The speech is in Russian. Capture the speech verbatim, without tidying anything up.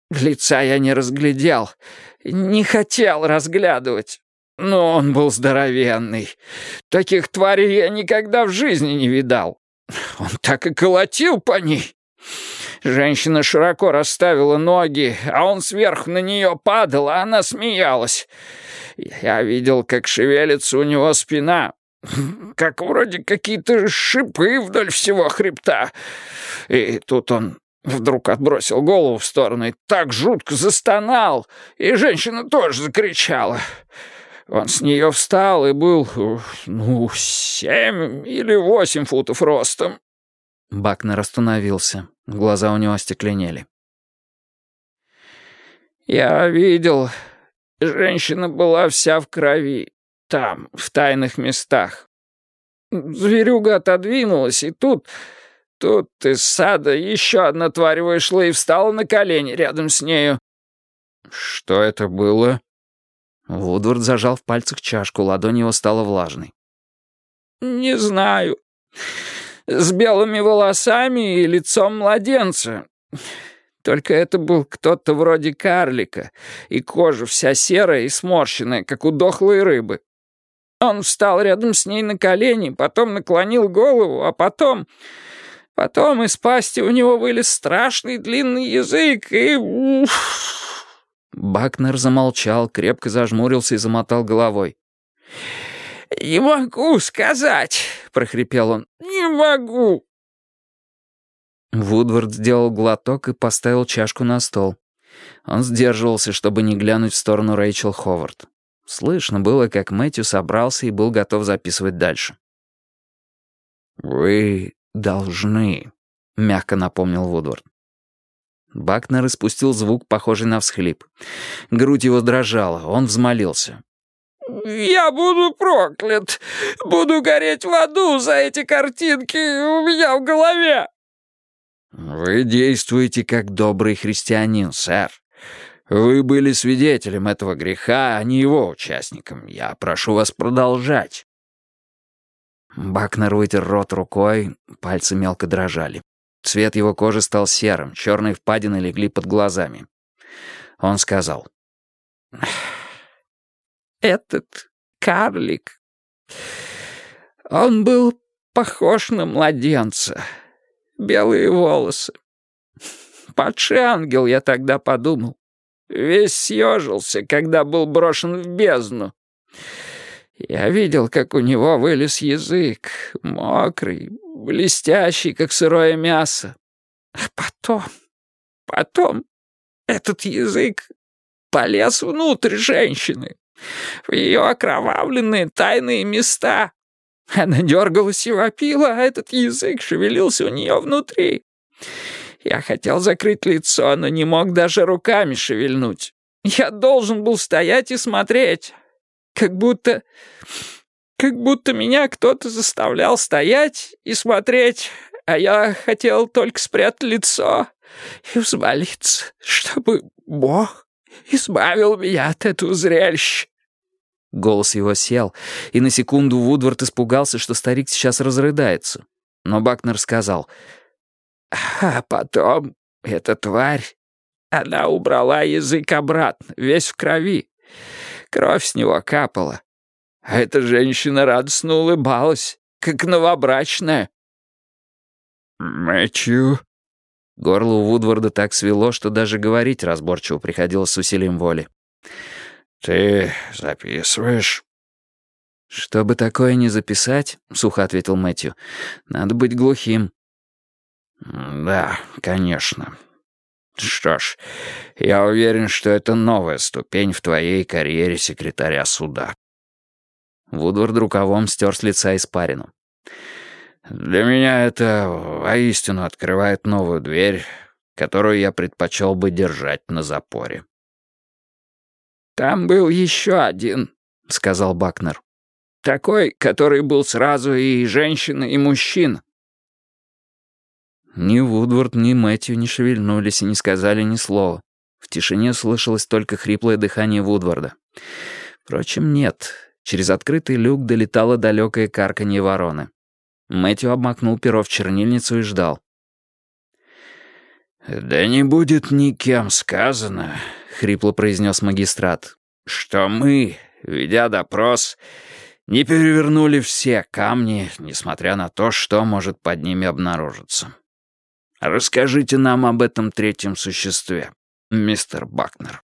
Лица я не разглядел, не хотел разглядывать. Но он был здоровенный. Таких тварей я никогда в жизни не видал. Он так и колотил по ней. Женщина широко расставила ноги, а он сверху на нее падал, а она смеялась. Я видел, как шевелится у него спина, как вроде какие-то шипы вдоль всего хребта. И тут он вдруг отбросил голову в сторону и так жутко застонал, и женщина тоже закричала. Он с нее встал и был, ну, семь или восемь футов ростом. Бакнер остановился. Глаза у него остекленели. Я видел, женщина была вся в крови, там, в тайных местах. Зверюга отодвинулась, и тут, тут из сада еще одна тварь вышла и встала на колени рядом с нею. Что это было? Вудвард зажал в пальцах чашку, ладонь его стала влажной. «Не знаю. С белыми волосами и лицом младенца. Только это был кто-то вроде карлика, и кожа вся серая и сморщенная, как у дохлой рыбы. Он встал рядом с ней на колени, потом наклонил голову, а потом... Потом из пасти у него вылез страшный длинный язык, и... Бакнер замолчал, крепко зажмурился и замотал головой. «Не могу сказать», — прохрипел он. «Не могу». Вудвард сделал глоток и поставил чашку на стол. Он сдерживался, чтобы не глянуть в сторону Рэйчел Ховард. Слышно было, как Мэтью собрался и был готов записывать дальше. «Вы должны», — мягко напомнил Вудвард. Бакнер испустил звук, похожий на всхлип. Грудь его дрожала, он взмолился. «Я буду проклят! Буду гореть в аду за эти картинки у меня в голове!» «Вы действуете как добрый христианин, сэр. Вы были свидетелем этого греха, а не его участником. Я прошу вас продолжать». Бакнер вытер рот рукой, пальцы мелко дрожали. Цвет его кожи стал серым, черные впадины легли под глазами. Он сказал. «Этот карлик, он был похож на младенца. Белые волосы. Падший ангел, я тогда подумал. Весь съежился, когда был брошен в бездну. Я видел, как у него вылез язык, мокрый, блестящий, как сырое мясо. А потом, потом этот язык полез внутрь женщины, в ее окровавленные тайные места. Она дергалась и вопила, а этот язык шевелился у нее внутри. Я хотел закрыть лицо, но не мог даже руками шевельнуть. Я должен был стоять и смотреть, как будто... как будто меня кто-то заставлял стоять и смотреть, а я хотел только спрятать лицо и взмолиться, чтобы Бог избавил меня от этого зрелища». Голос его сел, и на секунду Вудвард испугался, что старик сейчас разрыдается. Но Бакнер сказал, «А потом эта тварь, она убрала язык обратно, весь в крови. Кровь с него капала. А эта женщина радостно улыбалась, как новобрачная». «Мэтью?» Горло у Вудварда так свело, что даже говорить разборчиво приходилось с усилием воли. «Ты записываешь?» «Чтобы такое не записать, — сухо ответил Мэтью, — надо быть глухим». «Да, конечно. Что ж, я уверен, что это новая ступень в твоей карьере секретаря суда». Вудвард рукавом стер с лица испарину. «Для меня это воистину открывает новую дверь, которую я предпочел бы держать на запоре». «Там был еще один», — сказал Бакнер. «Такой, который был сразу и женщина, и мужчина». Ни Вудвард, ни Мэтью не шевельнулись и не сказали ни слова. В тишине слышалось только хриплое дыхание Вудварда. Впрочем, нет. Через открытый люк долетало далекое карканье вороны. Мэтью обмакнул перо в чернильницу и ждал. «Да не будет никем сказано», — хрипло произнес магистрат, «что мы, ведя допрос, не перевернули все камни, несмотря на то, что может под ними обнаружиться. Расскажите нам об этом третьем существе, мистер Бакнер».